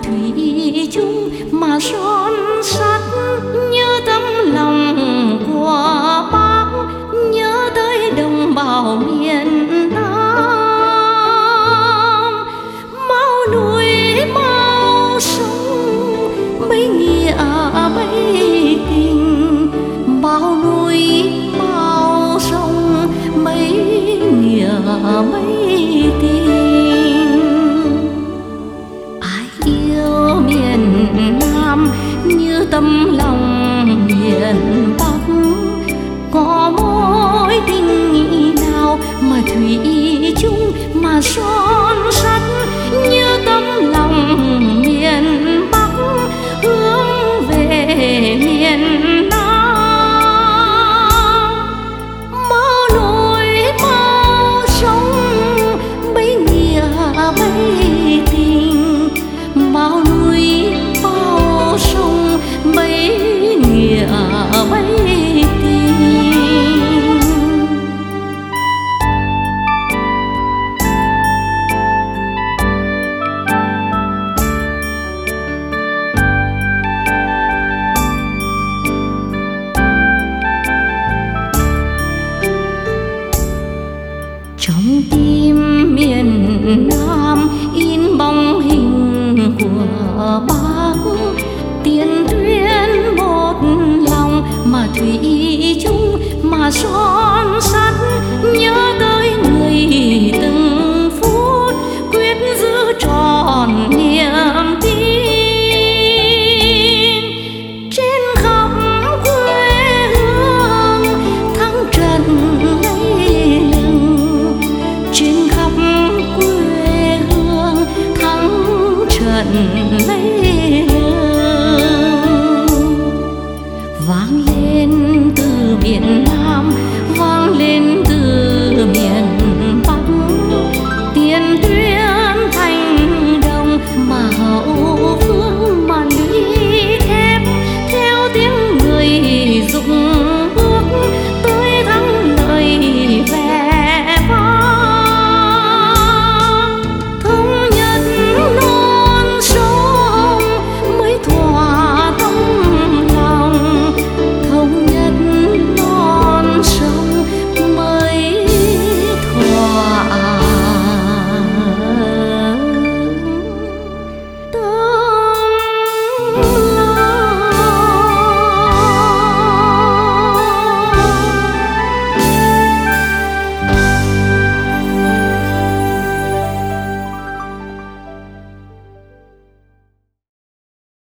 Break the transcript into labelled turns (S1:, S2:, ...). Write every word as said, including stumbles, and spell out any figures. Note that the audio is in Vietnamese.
S1: thủy chung mà son sắt, nhớ tấm lòng của bác, nhớ tới đồng bào miền Nam. Mau núi mau sông mấy nghĩa mấy tình, bao núi bao sông mấy nghĩa mấy tình. Ai yêu miền Nam như tấm lòng miền Bắc, có mối tình nào mà thủy chung mà son sắt, như tấm lòng miền Bắc hướng về miền Nam. Mau núi mau sông mấy nghĩa mấy tình, bao núi bao sông mấy nghĩa mấy tình. Trong tim miền Nam in bóng hình của bác, tiền tuyến một lòng mà thủy chung mà son sắt, nhớ